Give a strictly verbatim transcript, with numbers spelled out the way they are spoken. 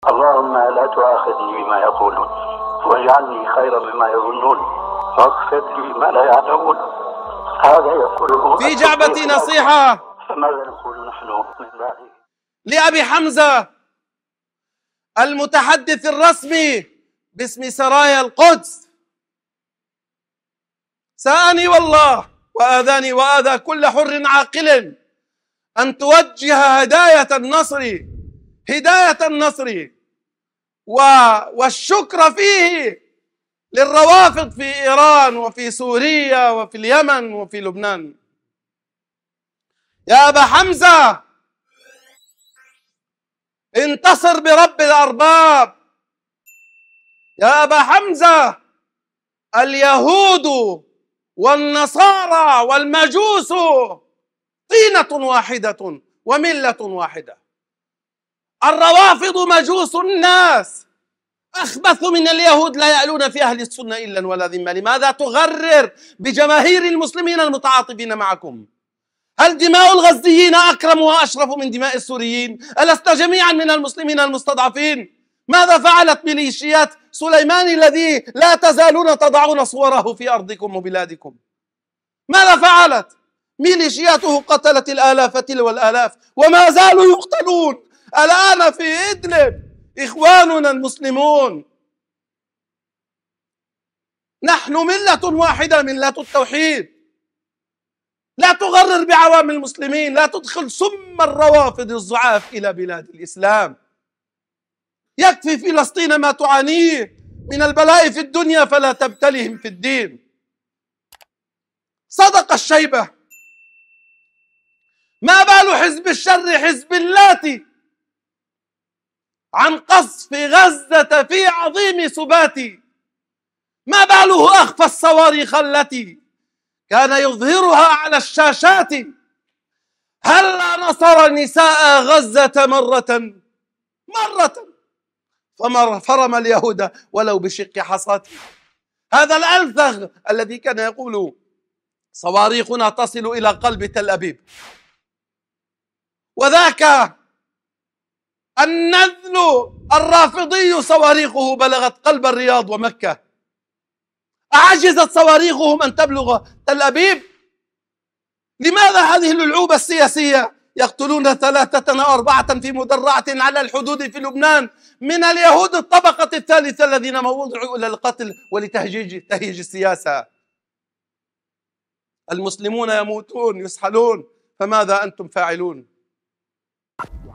اللهم لا تؤاخذني بما يقولون واجعلني خيرا مما يظنون واغفر لي ما لا يعلمون. هذا يقوله في جعبتي نصيحة. فماذا نقول نحن من بعده؟ لأبي حمزة المتحدث الرسمي باسم سرايا القدس: سأني والله وآذاني وآذى كل حر عاقل أن توجه هداية النصر هداية النصر والشكر فيه للروافض في إيران وفي سوريا وفي اليمن وفي لبنان. يا أبا حمزة، انتصر برب الأرباب. يا أبا حمزة، اليهود والنصارى والمجوس طينة واحدة وملة واحدة. الروافض مجوس الناس، أخبث من اليهود، لا يألون في أهل السنة إلا ولا ذمة. لماذا تغرر بجماهير المسلمين المتعاطفين معكم؟ هل دماء الغزيين أكرم وأشرف من دماء السوريين؟ ألست جميعا من المسلمين المستضعفين؟ ماذا فعلت ميليشيات سليماني الذي لا تزالون تضعون صوره في أرضكم وبلادكم؟ ماذا فعلت؟ ميليشياته قتلت الآلاف تلو الآلاف وما زالوا يقتلون. الآن في إدلب إخواننا المسلمون، نحن ملة واحدة، ملة التوحيد. لا تغرر بعوام المسلمين، لا تدخل سم الروافض الزعاف إلى بلاد الإسلام. يكفي فلسطين ما تعانيه من البلاء في الدنيا فلا تبتلهم في الدين. صدق الشيبة: ما بال حزب الشر حزب اللات عن قصف غزة في عظيم سباتي. ما باله أخفى الصواريخ التي كان يظهرها على الشاشات. هل نصر نساء غزة مرة مرة فمر فرم اليهود ولو بشق حصاة. هذا الألثغ الذي كان يقول صواريخنا تصل إلى قلب تل أبيب، وذاك النذل الرافضي صواريخه بلغت قلب الرياض ومكة. أعجزت صواريخهم أن تبلغ تل أبيب؟ لماذا هذه الألعوبة السياسية؟ يقتلون ثلاثة أو أربعة في مدرعة على الحدود في لبنان من اليهود الطبقة الثالثة الذين وضعوا إلى القتل ولتهجيج تهيج السياسة. المسلمون يموتون يسحلون، فماذا أنتم فاعلون؟